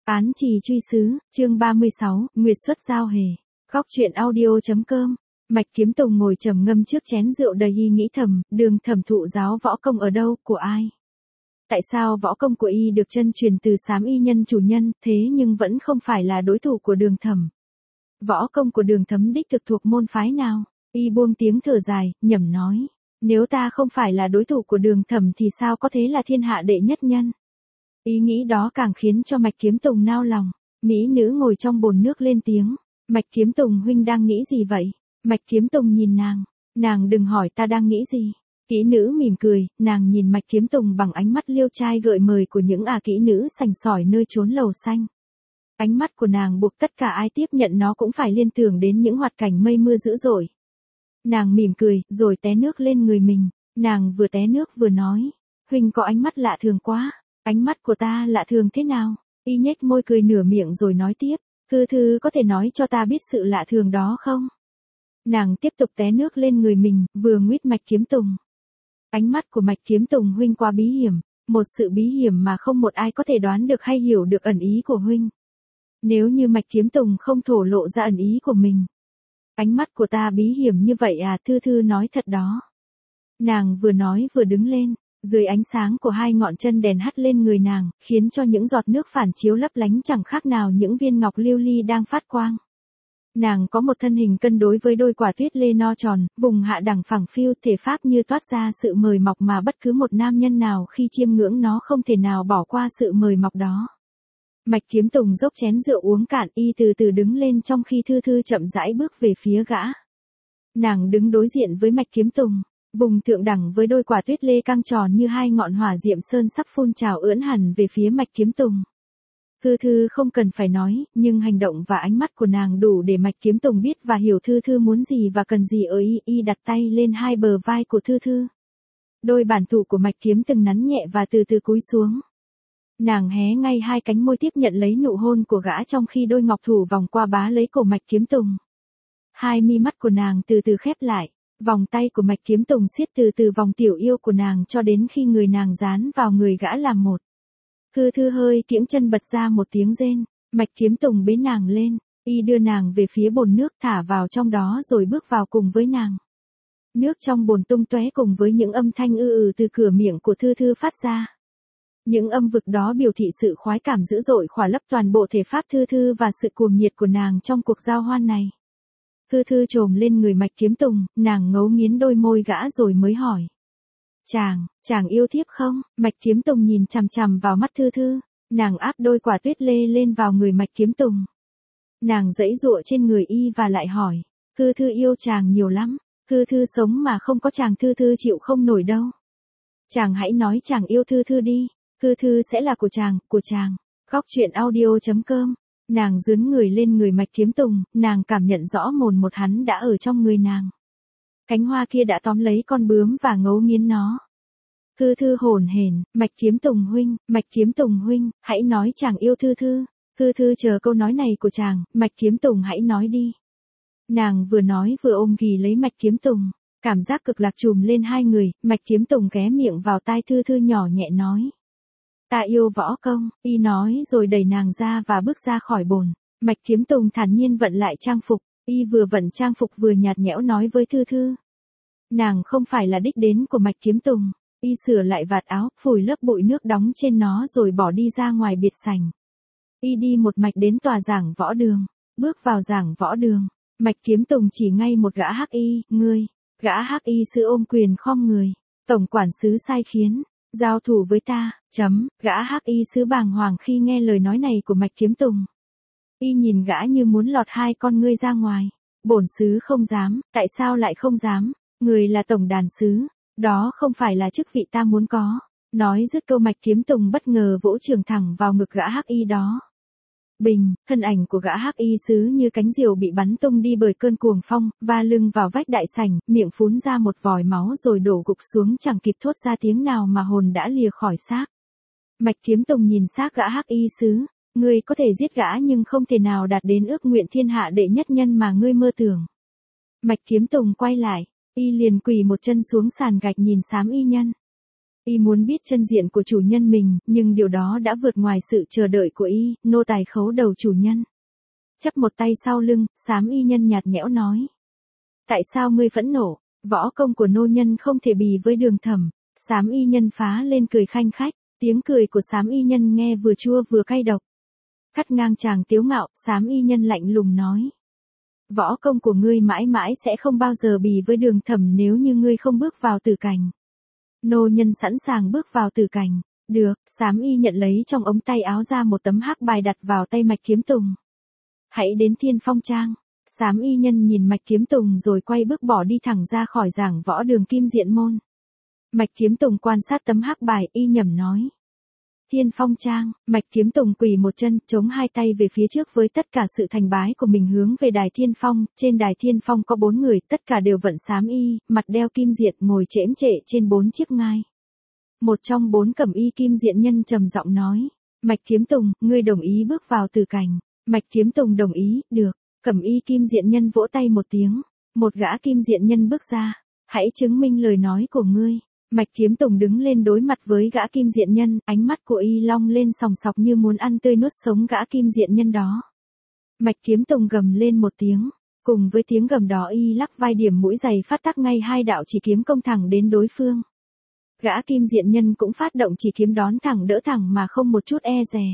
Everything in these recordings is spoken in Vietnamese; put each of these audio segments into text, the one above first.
Án trì truy sứ, chương 36, Nguyệt xuất giao hề. Góc truyện audio.com. Mạch Kiếm Tùng ngồi trầm ngâm trước chén rượu đầy y nghĩ thầm, Đường Thẩm thụ giáo võ công ở đâu, của ai? Tại sao võ công của y được chân truyền từ Sám y nhân chủ nhân, thế nhưng vẫn không phải là đối thủ của Đường Thẩm? Võ công của Đường Thẩm đích thực thuộc môn phái nào? Y buông tiếng thở dài, nhẩm nói, nếu ta không phải là đối thủ của Đường Thẩm thì sao có thể là thiên hạ đệ nhất nhân? Ý nghĩ đó càng khiến cho Mạch Kiếm Tùng nao lòng. Mỹ nữ ngồi trong bồn nước lên tiếng, Mạch Kiếm Tùng huynh đang nghĩ gì vậy? Mạch Kiếm Tùng nhìn nàng đừng hỏi ta đang nghĩ gì. Kỹ nữ mỉm cười, nàng nhìn Mạch Kiếm Tùng bằng ánh mắt liêu trai gợi mời của những kỹ nữ sành sỏi nơi chốn lầu xanh. Ánh mắt của nàng buộc tất cả ai tiếp nhận nó cũng phải liên tưởng đến những hoạt cảnh mây mưa dữ dội. Nàng mỉm cười, rồi té nước lên người mình. Nàng vừa té nước vừa nói, huynh có ánh mắt lạ thường quá. Ánh mắt của ta lạ thường thế nào? Y nhếch môi cười nửa miệng rồi nói tiếp, thư có thể nói cho ta biết sự lạ thường đó không? Nàng tiếp tục té nước lên người mình, vừa nguýt Mạch Kiếm Tùng. Ánh mắt của Mạch Kiếm Tùng huynh quá bí hiểm, một sự bí hiểm mà không một ai có thể đoán được hay hiểu được ẩn ý của huynh. Nếu như Mạch Kiếm Tùng không thổ lộ ra ẩn ý của mình. Ánh mắt của ta bí hiểm như vậy à? Thư nói thật đó. Nàng vừa nói vừa đứng lên. Dưới ánh sáng của hai ngọn chân đèn hắt lên người nàng, khiến cho những giọt nước phản chiếu lấp lánh chẳng khác nào những viên ngọc lưu ly đang phát quang. Nàng có một thân hình cân đối với đôi quả tuyết lê no tròn, vùng hạ đẳng phẳng phiu, thể pháp như toát ra sự mời mọc mà bất cứ một nam nhân nào khi chiêm ngưỡng nó không thể nào bỏ qua sự mời mọc đó. Mạch Kiếm Tùng dốc chén rượu uống cạn, y từ từ đứng lên trong khi Thư chậm rãi bước về phía gã. Nàng đứng đối diện với Mạch Kiếm Tùng. Vùng thượng đẳng với đôi quả tuyết lê căng tròn như hai ngọn hỏa diệm sơn sắp phun trào ưỡn hẳn về phía Mạch Kiếm Tùng. Thư không cần phải nói, nhưng hành động và ánh mắt của nàng đủ để Mạch Kiếm Tùng biết và hiểu Thư muốn gì và cần gì ở y đặt tay lên hai bờ vai của Thư. Đôi bản thủ của Mạch Kiếm từng nắn nhẹ và từ từ cúi xuống. Nàng hé ngay hai cánh môi tiếp nhận lấy nụ hôn của gã trong khi đôi ngọc thủ vòng qua bá lấy cổ Mạch Kiếm Tùng. Hai mi mắt của nàng từ từ khép lại. Vòng tay của Mạch Kiếm Tùng siết từ từ vòng tiểu yêu của nàng cho đến khi người nàng dán vào người gã làm một. Thư hơi kiễng chân bật ra một tiếng rên, Mạch Kiếm Tùng bế nàng lên, y đưa nàng về phía bồn nước thả vào trong đó rồi bước vào cùng với nàng. Nước trong bồn tung tóe cùng với những âm thanh từ cửa miệng của Thư phát ra. Những âm vực đó biểu thị sự khoái cảm dữ dội khỏa lấp toàn bộ thể pháp Thư và sự cuồng nhiệt của nàng trong cuộc giao hoan này. Thư trồm lên người Mạch Kiếm Tùng, nàng ngấu nghiến đôi môi gã rồi mới hỏi. Chàng yêu thiếp không? Mạch Kiếm Tùng nhìn chằm chằm vào mắt Thư, nàng áp đôi quả tuyết lê lên vào người Mạch Kiếm Tùng. Nàng giãy giụa trên người y và lại hỏi, Thư yêu chàng nhiều lắm, Thư sống mà không có chàng Thư chịu không nổi đâu. Chàng hãy nói chàng yêu Thư đi, Thư sẽ là của chàng. Góc truyện audio.com. Nàng dướn người lên người Mạch Kiếm Tùng, nàng cảm nhận rõ mồn một hắn đã ở trong người nàng. Cánh hoa kia đã tóm lấy con bướm và ngấu nghiến nó. Thư hồn hển, Mạch Kiếm Tùng huynh, hãy nói chàng yêu Thư. Thư chờ câu nói này của chàng, Mạch Kiếm Tùng hãy nói đi. Nàng vừa nói vừa ôm ghì lấy Mạch Kiếm Tùng, cảm giác cực lạc trùm lên hai người, Mạch Kiếm Tùng ghé miệng vào tai Thư nhỏ nhẹ nói. Ta yêu võ công, y nói rồi đẩy nàng ra và bước ra khỏi bồn. Mạch Kiếm Tùng thản nhiên vận lại trang phục, y vừa vận trang phục vừa nhạt nhẽo nói với Thư. Nàng không phải là đích đến của Mạch Kiếm Tùng, y sửa lại vạt áo, phủi lớp bụi nước đóng trên nó rồi bỏ đi ra ngoài biệt sảnh. Y đi một mạch đến tòa giảng võ đường, bước vào giảng võ đường, Mạch Kiếm Tùng chỉ ngay một gã hắc y, gã hắc y sư ôm quyền khom người, tổng quản sứ sai khiến. Giao thủ với ta, gã hắc y sứ bàng hoàng khi nghe lời nói này của Mạch Kiếm Tùng. Y nhìn gã như muốn lọt hai con ngươi ra ngoài. Bổn sứ không dám, tại sao lại không dám? Người là tổng đàn sứ, đó không phải là chức vị ta muốn có. Nói dứt câu Mạch Kiếm Tùng bất ngờ vỗ trường thẳng vào ngực gã hắc y đó. Bình, thân ảnh của gã hắc y sứ như cánh diều bị bắn tung đi bởi cơn cuồng phong, va lưng vào vách đại sảnh, miệng phún ra một vòi máu rồi đổ gục xuống chẳng kịp thốt ra tiếng nào mà hồn đã lìa khỏi xác. Mạch Kiếm Tùng nhìn xác gã hắc y sứ, ngươi có thể giết gã nhưng không thể nào đạt đến ước nguyện thiên hạ đệ nhất nhân mà ngươi mơ tưởng. Mạch Kiếm Tùng quay lại, y liền quỳ một chân xuống sàn gạch nhìn Sám y nhân. Y muốn biết chân diện của chủ nhân mình, nhưng điều đó đã vượt ngoài sự chờ đợi của y, nô tài khấu đầu chủ nhân. Chắp một tay sau lưng, xám y nhân nhạt nhẽo nói. Tại sao ngươi phẫn nộ, võ công của nô nhân không thể bì với Đường Thẩm. Xám y nhân phá lên cười khanh khách, tiếng cười của xám y nhân nghe vừa chua vừa cay độc. Cắt ngang chàng tiếu ngạo, xám y nhân lạnh lùng nói. Võ công của ngươi mãi mãi sẽ không bao giờ bì với Đường Thẩm nếu như ngươi không bước vào tử cảnh. Nô nhân sẵn sàng bước vào tử cảnh. Được, xám y nhận lấy trong ống tay áo ra một tấm hắc bài đặt vào tay Mạch Kiếm Tùng. Hãy đến Thiên Phong Trang. Xám y nhân nhìn Mạch Kiếm Tùng rồi quay bước bỏ đi thẳng ra khỏi giảng võ Đường Kim Diện Môn. Mạch Kiếm Tùng quan sát tấm hắc bài, y nhẩm nói. Thiên Phong Trang. Mạch Kiếm Tùng quỳ một chân, chống hai tay về phía trước với tất cả sự thành bái của mình hướng về đài Thiên Phong. Trên đài Thiên Phong có 4 người, tất cả đều vận xám y, mặt đeo kim diện, ngồi chễm trệ trên 4 chiếc ngai. Một trong 4 cẩm y kim diện nhân trầm giọng nói. Mạch Kiếm Tùng, ngươi đồng ý bước vào tử cảnh. Mạch Kiếm Tùng đồng ý, được. Cẩm y kim diện nhân vỗ tay một tiếng. Một gã kim diện nhân bước ra. Hãy chứng minh lời nói của ngươi. Mạch Kiếm Tùng đứng lên đối mặt với gã kim diện nhân, ánh mắt của y long lên sòng sọc như muốn ăn tươi nuốt sống gã kim diện nhân đó. Mạch Kiếm Tùng gầm lên một tiếng, cùng với tiếng gầm đó y lắc vai điểm mũi giày phát tác ngay 2 đạo chỉ kiếm công thẳng đến đối phương. Gã kim diện nhân cũng phát động chỉ kiếm đón thẳng đỡ thẳng mà không một chút e dè.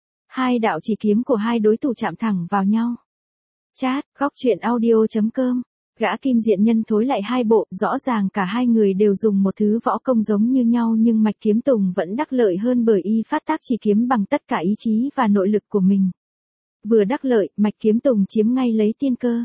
2 đạo chỉ kiếm của hai đối thủ chạm thẳng vào nhau. Chat, góc truyện audio.com. Gã kim diện nhân thối lại 2 bộ, rõ ràng cả hai người đều dùng một thứ võ công giống như nhau nhưng Mạch Kiếm Tùng vẫn đắc lợi hơn bởi y phát tác chỉ kiếm bằng tất cả ý chí và nội lực của mình. Vừa đắc lợi, Mạch Kiếm Tùng chiếm ngay lấy tiên cơ.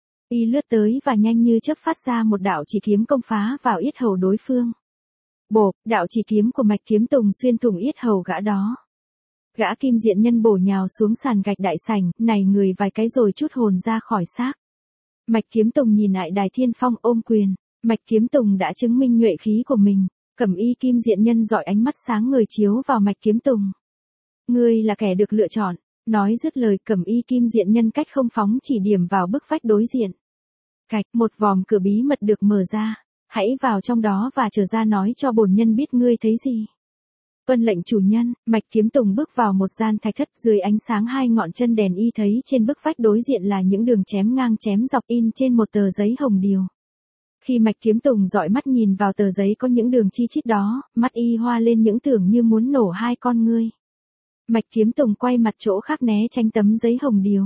Y lướt tới và nhanh như chớp phát ra một đạo chỉ kiếm công phá vào yết hầu đối phương. Bộp, đạo chỉ kiếm của Mạch Kiếm Tùng xuyên thủng yết hầu gã đó. Gã kim diện nhân bổ nhào xuống sàn gạch đại sảnh, nảy người vài cái rồi trút hồn ra khỏi xác. Mạch Kiếm Tùng nhìn lại đài Thiên Phong ôm quyền. Mạch Kiếm Tùng đã chứng minh nhuệ khí của mình. Cẩm y kim diện nhân dọi ánh mắt sáng người chiếu vào Mạch Kiếm Tùng. Ngươi là kẻ được lựa chọn. Nói dứt lời, cẩm y kim diện nhân cách không phóng chỉ điểm vào bức vách đối diện. Cạch, một vòm cửa bí mật được mở ra. Hãy vào trong đó và trở ra nói cho bổn nhân biết ngươi thấy gì. Vâng lệnh chủ nhân. Mạch Kiếm Tùng bước vào một gian thạch thất, dưới ánh sáng 2 ngọn chân đèn y thấy trên bức vách đối diện là những đường chém ngang chém dọc in trên một tờ giấy hồng điều. Khi Mạch Kiếm Tùng dõi mắt nhìn vào tờ giấy có những đường chi chít đó, mắt y hoa lên những tưởng như muốn nổ 2 con ngươi. Mạch Kiếm Tùng quay mặt chỗ khác né tránh tấm giấy hồng điều.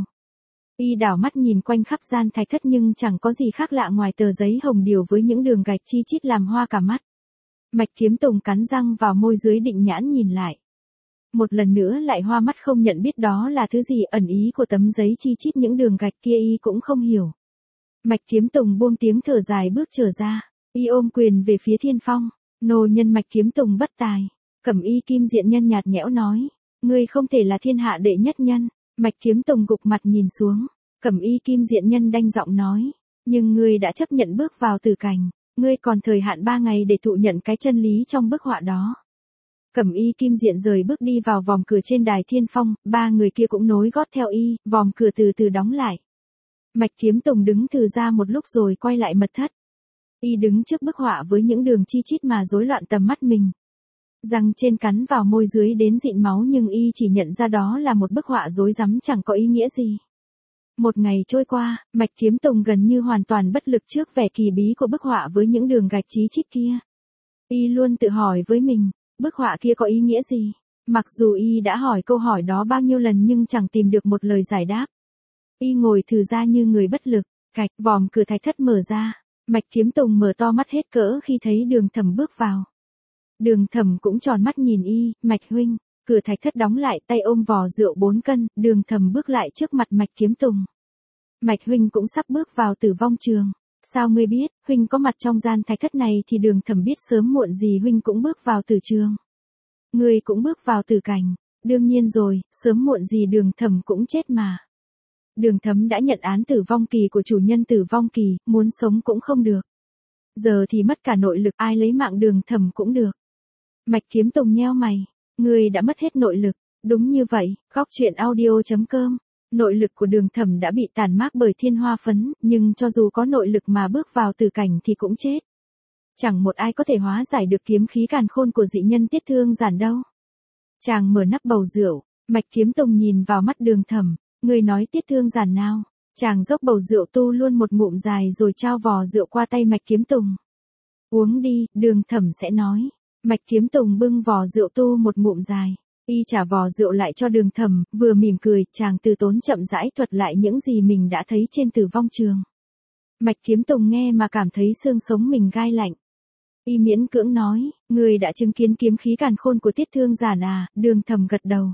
Y đảo mắt nhìn quanh khắp gian thạch thất nhưng chẳng có gì khác lạ ngoài tờ giấy hồng điều với những đường gạch chi chít làm hoa cả mắt. Mạch Kiếm Tùng cắn răng vào môi dưới định nhãn nhìn lại. Một lần nữa lại hoa mắt không nhận biết đó là thứ gì, ẩn ý của tấm giấy chi chít những đường gạch kia y cũng không hiểu. Mạch Kiếm Tùng buông tiếng thở dài bước trở ra, y ôm quyền về phía Thiên Phong. Nô nhân Mạch Kiếm Tùng bất tài. Cẩm y kim diện nhân nhạt nhẽo nói, ngươi không thể là thiên hạ đệ nhất nhân. Mạch Kiếm Tùng gục mặt nhìn xuống. Cẩm y kim diện nhân đanh giọng nói, nhưng ngươi đã chấp nhận bước vào tử cảnh. Ngươi còn thời hạn 3 ngày để thụ nhận cái chân lý trong bức họa đó. Cẩm y kim diện rời bước đi vào vòm cửa trên đài Thiên Phong, 3 người kia cũng nối gót theo y, vòm cửa từ từ đóng lại. Mạch Kiếm Tùng đứng từ ra một lúc rồi quay lại mật thất. Y đứng trước bức họa với những đường chi chít mà rối loạn tầm mắt mình. Răng trên cắn vào môi dưới đến dịn máu nhưng y chỉ nhận ra đó là một bức họa rối rắm chẳng có ý nghĩa gì. Một ngày trôi qua, Mạch Kiếm Tùng gần như hoàn toàn bất lực trước vẻ kỳ bí của bức họa với những đường gạch chí chít kia. Y luôn tự hỏi với mình, bức họa kia có ý nghĩa gì? Mặc dù y đã hỏi câu hỏi đó bao nhiêu lần nhưng chẳng tìm được một lời giải đáp. Y ngồi thừ ra như người bất lực, cạch, vòm cửa thạch thất mở ra. Mạch Kiếm Tùng mở to mắt hết cỡ khi thấy Đường Thẩm bước vào. Đường Thẩm cũng tròn mắt nhìn y, Mạch huynh. Cửa thạch thất đóng lại, tay ôm vò rượu 4 cân, Đường Thẩm bước lại trước mặt Mạch Kiếm Tùng. Mạch huynh cũng sắp bước vào tử vong trường. Sao ngươi biết, huynh có mặt trong gian thạch thất này thì Đường Thẩm biết sớm muộn gì huynh cũng bước vào tử trường. Ngươi cũng bước vào tử cảnh. Đương nhiên rồi, sớm muộn gì Đường Thẩm cũng chết mà. Đường Thẩm đã nhận án tử vong kỳ của chủ nhân tử vong kỳ, muốn sống cũng không được. Giờ thì mất cả nội lực, ai lấy mạng Đường Thẩm cũng được. Mạch Kiếm Tùng nheo mày. Ngươi đã mất hết nội lực. Đúng như vậy, góc truyện audio.com. Nội lực của Đường Thẩm đã bị tàn mát bởi thiên hoa phấn, nhưng cho dù có nội lực mà bước vào tử cảnh thì cũng chết. Chẳng một ai có thể hóa giải được kiếm khí càn khôn của dị nhân Tiết Thương Giản đâu. Chàng mở nắp bầu rượu, Mạch Kiếm Tùng nhìn vào mắt Đường Thẩm, người nói Tiết Thương Giản nào? Chàng dốc bầu rượu tu luôn một ngụm dài rồi trao vò rượu qua tay Mạch Kiếm Tùng. Uống đi, Đường Thẩm sẽ nói. Mạch Kiếm Tùng bưng vò rượu tu một ngụm dài. Y trả vò rượu lại cho Đường Thẩm, vừa mỉm cười, chàng từ tốn chậm rãi thuật lại những gì mình đã thấy trên Tử Vong Trường. Mạch Kiếm Tùng nghe mà cảm thấy xương sống mình gai lạnh. Y miễn cưỡng nói, người đã chứng kiến kiếm khí càn khôn của Tiết Thương Giản à? Đường Thẩm gật đầu.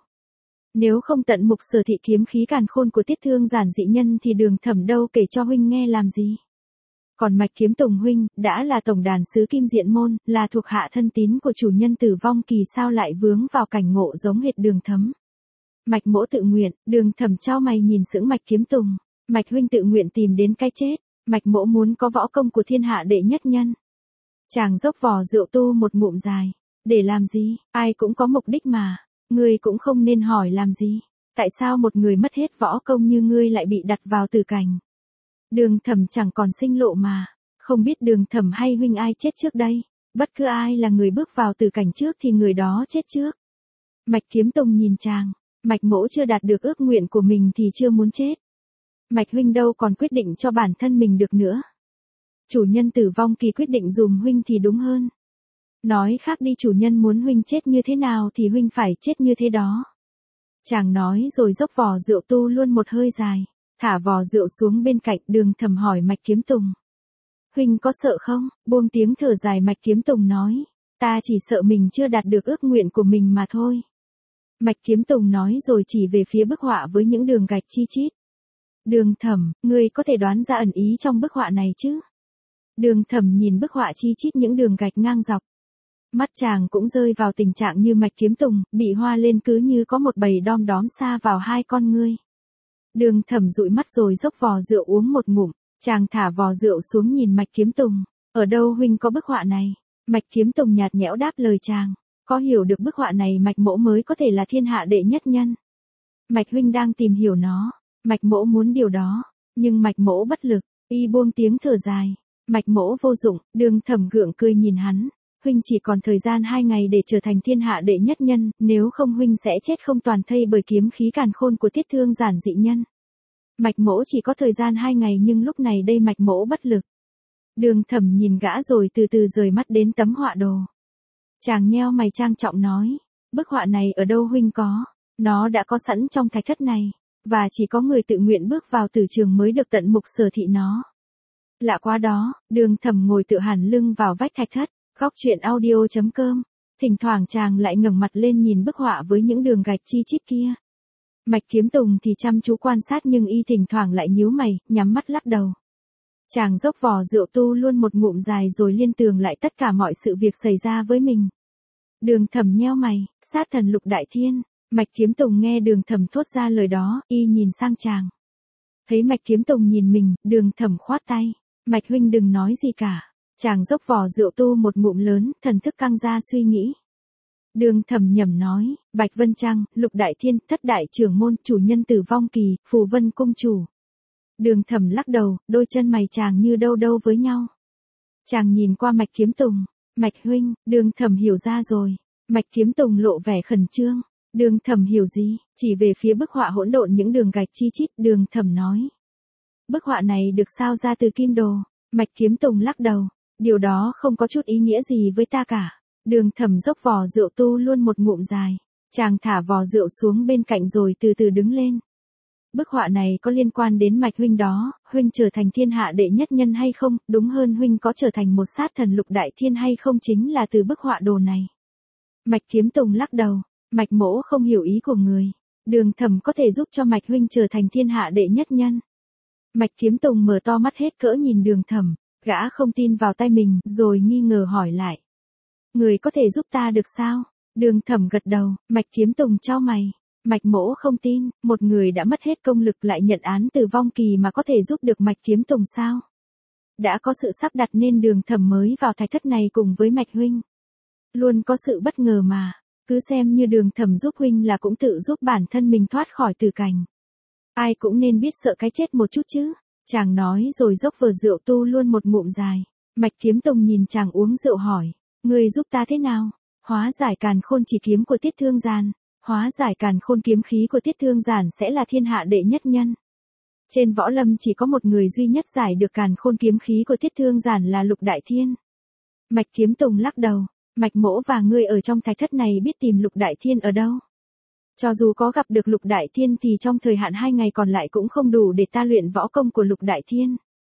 Nếu không tận mục sở thị kiếm khí càn khôn của Tiết Thương Giản dị nhân thì Đường Thẩm đâu kể cho huynh nghe làm gì. Còn Mạch Kiếm Tùng huynh, đã là tổng đàn sứ Kim Diện Môn, là thuộc hạ thân tín của chủ nhân Tử Vong Kỳ, sao lại vướng vào cảnh ngộ giống hệt Đường Thấm. Mạch mỗ tự nguyện. Đường Thẩm chau mày nhìn sững Mạch Kiếm Tùng. Mạch huynh tự nguyện tìm đến cái chết. Mạch mỗ muốn có võ công của thiên hạ đệ nhất nhân. Chàng dốc vò rượu tu một ngụm dài. Để làm gì? Ai cũng có mục đích mà. Ngươi cũng không nên hỏi làm gì. Tại sao một người mất hết võ công như ngươi lại bị đặt vào tử cảnh? Đường Thẩm chẳng còn sinh lộ mà. Không biết Đường Thẩm hay huynh ai chết trước đây. Bất cứ ai là người bước vào tử cảnh trước thì người đó chết trước. Mạch Kiếm Tùng nhìn chàng. Mạch mỗ chưa đạt được ước nguyện của mình thì chưa muốn chết. Mạch huynh đâu còn quyết định cho bản thân mình được nữa. Chủ nhân Tử Vong Kỳ quyết định dùm huynh thì đúng hơn. Nói khác đi, chủ nhân muốn huynh chết như thế nào thì huynh phải chết như thế đó. Chàng nói rồi dốc vò rượu tu luôn một hơi dài. Thả vò rượu xuống bên cạnh. Đường Thẩm hỏi Mạch Kiếm Tùng. Huynh có sợ không? Buông tiếng thở dài, Mạch Kiếm Tùng nói. Ta chỉ sợ mình chưa đạt được ước nguyện của mình mà thôi. Mạch Kiếm Tùng nói rồi chỉ về phía bức họa với những đường gạch chi chít. Đường Thẩm, ngươi có thể đoán ra ẩn ý trong bức họa này chứ? Đường Thẩm nhìn bức họa chi chít những đường gạch ngang dọc. Mắt chàng cũng rơi vào tình trạng như Mạch Kiếm Tùng, bị hoa lên cứ như có một bầy đom đóm sa vào hai con ngươi. Đường Thẩm dụi mắt rồi dốc vò rượu uống một ngụm. Chàng thả vò rượu xuống nhìn Mạch Kiếm Tùng. Ở đâu huynh có bức họa này? Mạch Kiếm Tùng nhạt nhẽo đáp lời chàng. Có hiểu được bức họa này Mạch mỗ mới có thể là thiên hạ đệ nhất nhân. Mạch huynh đang tìm hiểu nó. Mạch mỗ muốn điều đó. Nhưng Mạch mỗ bất lực. Y buông tiếng thở dài. Mạch mỗ vô dụng. Đường Thẩm gượng cười nhìn hắn. Huynh chỉ còn thời gian 2 ngày để trở thành thiên hạ đệ nhất nhân, nếu không huynh sẽ chết không toàn thây bởi kiếm khí càn khôn của Tiết Thương Giản dị nhân. Mạch mỗ chỉ có thời gian 2 ngày nhưng lúc này đây Mạch mỗ bất lực. Đường Thẩm nhìn gã rồi từ từ rời mắt đến tấm họa đồ. Chàng nheo mày trang trọng nói. Bức họa này ở đâu huynh có? Nó đã có sẵn trong thạch thất này. Và chỉ có người tự nguyện bước vào tử trường mới được tận mục sở thị nó. Lạ quá đó. Đường Thẩm ngồi tựa hẳn lưng vào vách thạch thất. Góc truyện audio.com. Thỉnh thoảng chàng lại ngẩng mặt lên nhìn bức họa với những đường gạch chi chít kia. Mạch Kiếm Tùng thì chăm chú quan sát nhưng y thỉnh thoảng lại nhíu mày, nhắm mắt lắc đầu. Chàng dốc vò rượu tu luôn một ngụm dài rồi liên tưởng lại tất cả mọi sự việc xảy ra với mình. Đường Thẩm nheo mày, sát thần Lục Đại Thiên. Mạch Kiếm Tùng nghe Đường Thẩm thốt ra lời đó, y nhìn sang chàng. Thấy Mạch Kiếm Tùng nhìn mình, Đường Thẩm khoát tay. Mạch huynh đừng nói gì cả. Chàng dốc vò rượu tu một ngụm lớn, thần thức căng ra suy nghĩ. Đường Thẩm nhẩm nói, Bạch Vân Trăng, Lục Đại Thiên, Thất Đại Trưởng Môn, chủ nhân Tử Vong Kỳ, Phù Vân Cung Chủ. Đường Thẩm lắc đầu, đôi chân mày chàng như đâu đâu với nhau. Chàng nhìn qua Mạch Kiếm Tùng. Mạch huynh. Đường Thẩm hiểu ra rồi. Mạch Kiếm Tùng lộ vẻ khẩn trương. Đường Thẩm hiểu gì? Chỉ về phía bức họa hỗn độn những đường gạch chi chít. Đường Thẩm nói. Bức họa này được sao ra từ kim đồ. Mạch Kiếm Tùng lắc đầu. Điều đó không có chút ý nghĩa gì với ta cả. Đường Thẩm dốc vò rượu tu luôn một ngụm dài. Chàng thả vò rượu xuống bên cạnh rồi từ từ đứng lên. Bức họa này có liên quan đến Mạch huynh đó, huynh trở thành thiên hạ đệ nhất nhân hay không, đúng hơn huynh có trở thành một sát thần Lục Đại Thiên hay không chính là từ bức họa đồ này. Mạch Kiếm Tùng lắc đầu, Mạch mỗ không hiểu ý của người. Đường Thẩm có thể giúp cho Mạch huynh trở thành thiên hạ đệ nhất nhân. Mạch Kiếm Tùng mở to mắt hết cỡ nhìn Đường Thẩm, gã không tin vào tay mình, rồi nghi ngờ hỏi lại. Người có thể giúp ta được sao? Đường Thẩm gật đầu, Mạch Kiếm Tùng chau mày. Mạch mỗ không tin, một người đã mất hết công lực lại nhận án Tử Vong Kỳ mà có thể giúp được Mạch Kiếm Tùng sao? Đã có sự sắp đặt nên Đường Thẩm mới vào thạch thất này cùng với Mạch huynh. Luôn có sự bất ngờ mà, cứ xem như Đường Thẩm giúp huynh là cũng tự giúp bản thân mình thoát khỏi tử cảnh. Ai cũng nên biết sợ cái chết một chút chứ. Chàng nói rồi dốc vờ rượu tu luôn một ngụm dài. Mạch Kiếm Tùng nhìn chàng uống rượu hỏi, ngươi giúp ta thế nào? Hóa giải càn khôn chỉ kiếm của Tiết Thương Giản. Hóa giải càn khôn kiếm khí của Tiết Thương Giản sẽ là thiên hạ đệ nhất nhân. Trên võ lâm chỉ có một người duy nhất giải được càn khôn kiếm khí của Tiết Thương Giản là Lục Đại Thiên. Mạch Kiếm Tùng lắc đầu, Mạch Mỗ và ngươi ở trong thạch thất này biết tìm Lục Đại Thiên ở đâu. Cho dù có gặp được Lục Đại Thiên thì trong thời hạn 2 ngày còn lại cũng không đủ để ta luyện võ công của Lục Đại Thiên.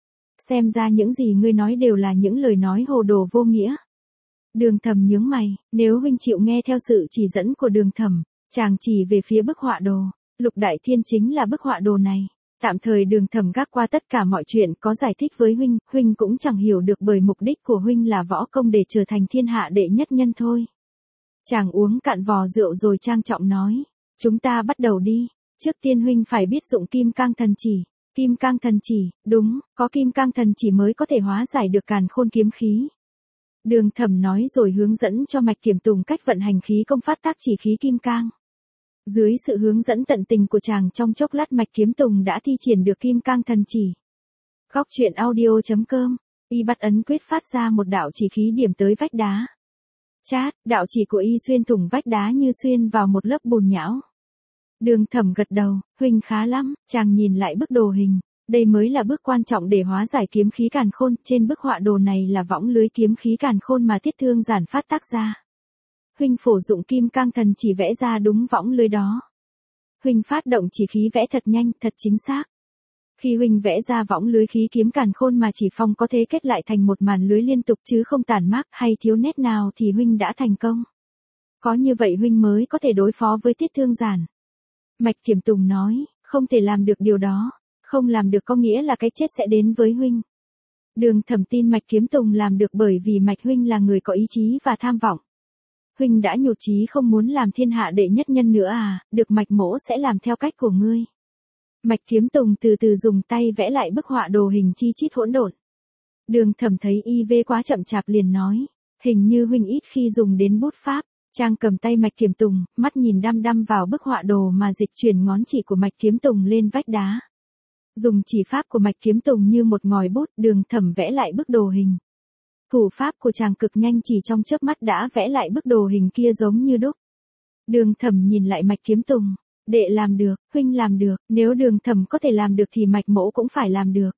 Xem ra những gì ngươi nói đều là những lời nói hồ đồ vô nghĩa. Đường Thẩm nhướng mày, nếu huynh chịu nghe theo sự chỉ dẫn của Đường Thẩm, chàng chỉ về phía bức họa đồ, Lục Đại Thiên chính là bức họa đồ này. Tạm thời Đường Thẩm gác qua tất cả mọi chuyện có giải thích với huynh, huynh cũng chẳng hiểu được bởi mục đích của huynh là võ công để trở thành thiên hạ đệ nhất nhân thôi. Chàng uống cạn vò rượu rồi trang trọng nói, chúng ta bắt đầu đi, trước tiên huynh phải biết dụng Kim Cang Thần Chỉ. Kim Cang Thần Chỉ, đúng, có Kim Cang Thần Chỉ mới có thể hóa giải được càn khôn kiếm khí. Đường Thẩm nói rồi hướng dẫn cho Mạch Kiếm Tùng cách vận hành khí công phát tác chỉ khí Kim Cang. Dưới sự hướng dẫn tận tình của chàng trong chốc lát Mạch Kiếm Tùng đã thi triển được Kim Cang Thần Chỉ. Góc truyện audio.com, y bắt ấn quyết phát ra một đạo chỉ khí điểm tới vách đá. Chát, đạo chỉ của y xuyên thủng vách đá như xuyên vào một lớp bùn nhão. Đường Thẩm gật đầu, huynh khá lắm, chàng nhìn lại bức đồ hình. Đây mới là bước quan trọng để hóa giải kiếm khí càn khôn, trên bức họa đồ này là võng lưới kiếm khí càn khôn mà Tiết Thương Giản phát tác ra. Huynh phổ dụng Kim Cang Thần Chỉ vẽ ra đúng võng lưới đó. Huynh phát động chỉ khí vẽ thật nhanh, thật chính xác. Khi huynh vẽ ra võng lưới khí kiếm càn khôn mà chỉ phong có thể kết lại thành một màn lưới liên tục chứ không tản mác hay thiếu nét nào thì huynh đã thành công. Có như vậy huynh mới có thể đối phó với Tiết Thương Giản. Mạch Kiếm Tùng nói, không thể làm được điều đó. Không làm được có nghĩa là cái chết sẽ đến với huynh. Đường Thẩm tin Mạch Kiếm Tùng làm được bởi vì Mạch huynh là người có ý chí và tham vọng. Huynh đã nhụt chí không muốn làm thiên hạ đệ nhất nhân nữa à, được Mạch Mỗ sẽ làm theo cách của ngươi. Mạch Kiếm Tùng từ từ dùng tay vẽ lại bức họa đồ hình chi chít hỗn độn. Đường Thẩm thấy y vẽ quá chậm chạp liền nói, hình như huynh ít khi dùng đến bút pháp. Chàng cầm tay Mạch Kiếm Tùng, mắt nhìn đăm đăm vào bức họa đồ mà dịch chuyển ngón chỉ của Mạch Kiếm Tùng lên vách đá. Dùng chỉ pháp của Mạch Kiếm Tùng như một ngòi bút, Đường Thẩm vẽ lại bức đồ hình. Thủ pháp của chàng cực nhanh, chỉ trong chớp mắt đã vẽ lại bức đồ hình kia giống như đúc. Đường Thẩm nhìn lại Mạch Kiếm Tùng, đệ làm được, huynh làm được, nếu Đường Thẩm có thể làm được thì Mạch Mỗ cũng phải làm được.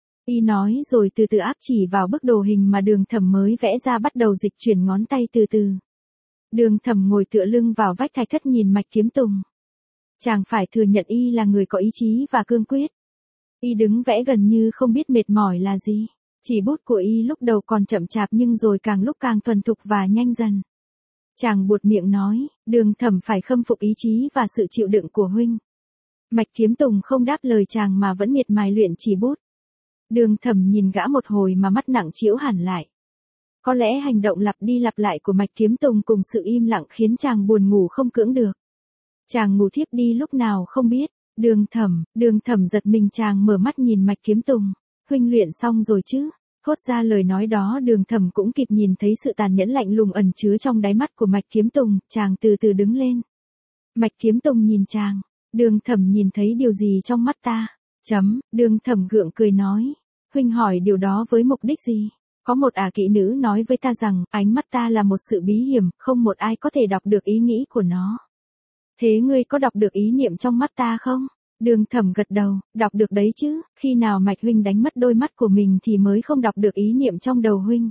Y nói rồi từ từ áp chỉ vào bức đồ hình mà Đường Thẩm mới vẽ ra, bắt đầu dịch chuyển ngón tay từ từ. Đường Thẩm ngồi tựa lưng vào vách thạch thất nhìn Mạch Kiếm Tùng. Chàng phải thừa nhận y là người có ý chí và cương quyết. Y đứng vẽ gần như không biết mệt mỏi là gì. Chỉ bút của y lúc đầu còn chậm chạp nhưng rồi càng lúc càng thuần thục và nhanh dần. Chàng buột miệng nói, Đường Thẩm phải khâm phục ý chí và sự chịu đựng của huynh. Mạch Kiếm Tùng không đáp lời chàng mà vẫn miệt mài luyện chỉ bút. Đường Thẩm nhìn gã một hồi mà mắt nặng trĩu hẳn lại. Có lẽ hành động lặp đi lặp lại của Mạch Kiếm Tùng cùng sự im lặng khiến chàng buồn ngủ không cưỡng được. Chàng ngủ thiếp đi lúc nào không biết. Đường Thẩm giật mình, chàng mở mắt nhìn Mạch Kiếm Tùng. Huynh luyện xong rồi chứ? Thốt ra lời nói đó Đường Thẩm cũng kịp nhìn thấy sự tàn nhẫn lạnh lùng ẩn chứa trong đáy mắt của Mạch Kiếm Tùng, chàng từ từ đứng lên. Mạch Kiếm Tùng nhìn chàng, Đường Thẩm nhìn thấy điều gì trong mắt ta? Đường Thẩm gượng cười nói, huynh hỏi điều đó với mục đích gì? Có một kỹ nữ nói với ta rằng, ánh mắt ta là một sự bí hiểm, không một ai có thể đọc được ý nghĩ của nó. Thế ngươi có đọc được ý niệm trong mắt ta không? Đường Thẩm gật đầu, đọc được đấy chứ, khi nào Mạch huynh đánh mất đôi mắt của mình thì mới không đọc được ý niệm trong đầu huynh.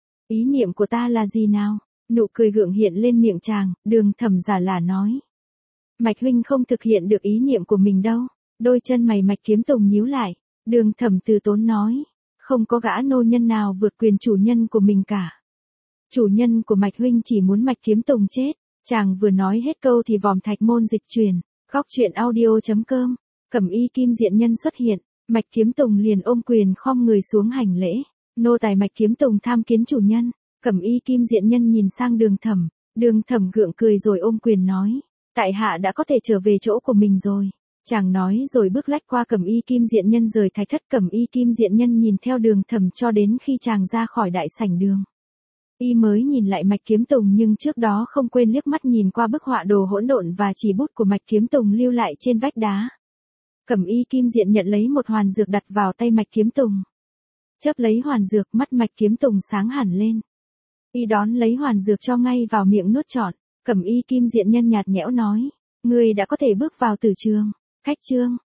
Ý niệm của ta là gì nào? Nụ cười gượng hiện lên miệng chàng, Đường Thẩm giả lả nói. Mạch huynh không thực hiện được ý niệm của mình đâu. Đôi chân mày Mạch Kiếm Tùng nhíu lại. Đường Thẩm từ tốn nói, không có gã nô nhân nào vượt quyền chủ nhân của mình cả. Chủ nhân của Mạch huynh chỉ muốn Mạch Kiếm Tùng chết. Chàng vừa nói hết câu thì vòm thạch môn dịch chuyển. Góc truyện audio.com, Cẩm Y Kim Diện Nhân xuất hiện, Mạch Kiếm Tùng liền ôm quyền khom người xuống hành lễ. Nô tài Mạch Kiếm Tùng tham kiến chủ nhân. Cẩm Y Kim Diện Nhân nhìn sang Đường Thẩm gượng cười rồi ôm quyền nói, tại hạ đã có thể trở về chỗ của mình rồi. Chàng nói rồi bước lách qua Cẩm Y Kim Diện Nhân rời thạch thất. Cẩm Y Kim Diện Nhân nhìn theo Đường Thẩm cho đến khi chàng ra khỏi đại sảnh đường. Y mới nhìn lại Mạch Kiếm Tùng nhưng trước đó không quên liếc mắt nhìn qua bức họa đồ hỗn độn và chỉ bút của Mạch Kiếm Tùng lưu lại trên vách đá. Cẩm Y Kim Diện nhận lấy một hoàn dược đặt vào tay Mạch Kiếm Tùng. Chấp lấy hoàn dược, mắt Mạch Kiếm Tùng sáng hẳn lên. Y đón lấy hoàn dược cho ngay vào miệng nuốt trọn. Cẩm y kim diện nhân nhạt nhẽo nói. Ngươi đã có thể bước vào tử trường. Khách trương.